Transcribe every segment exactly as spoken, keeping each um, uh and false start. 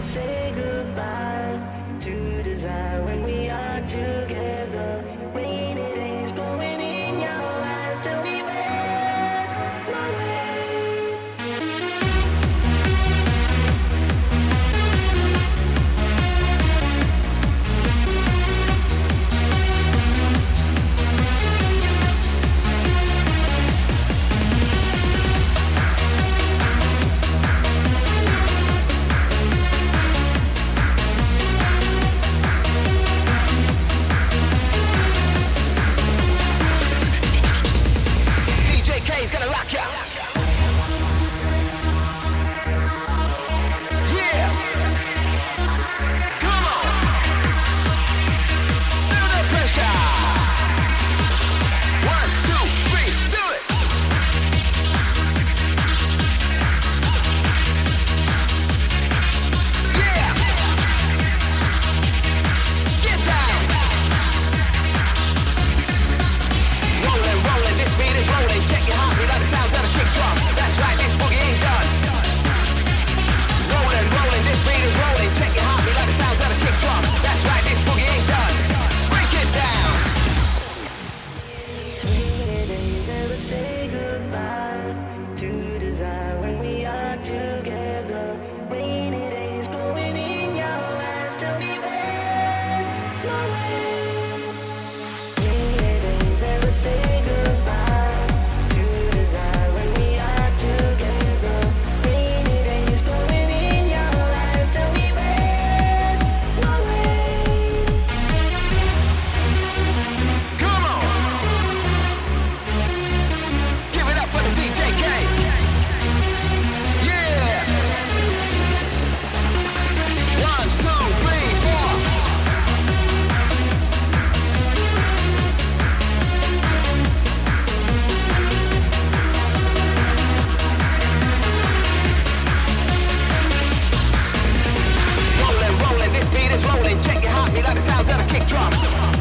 say goodbye to desire when we are together. Rainy days glowing in your eyes. Tell me where's my way? He's gonna rock ya. Yeah. Come on. Feel the pressure. One, two, three, do it. Yeah. Get down. Rolling, rolling, this beat is rolling. Check your heart, we like the sounds of a kick drum. That's right, this boogie ain't done. Rolling, rolling, this beat is rolling. Check your heart, we like the sounds of a kick drum. That's right, this boogie ain't done. Break it down. Rainy days never say goodbye to desire when we are together. Rainy days glowing in your eyes. Tell me where's my way? Rainy days never say goodbye to desire when we are together. Rainy days glowing in your eyes. Tell me where's my way? Come on. Give it up for the D J K. Yeah. One, two, three, four. Rolling, rolling, this beat is rolling. Check your heart, we like the sounds of a kick drum.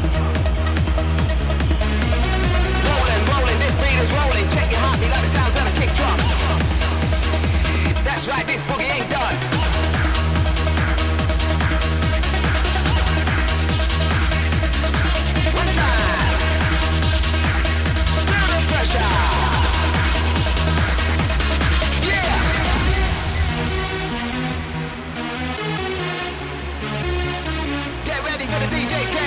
Rolling, rolling, this beat is rolling. Check your heart, we like the sounds of a kick drum. That's right, this boogie ain't done. One time. Feel the pressure. Yeah. Get ready for the D J K.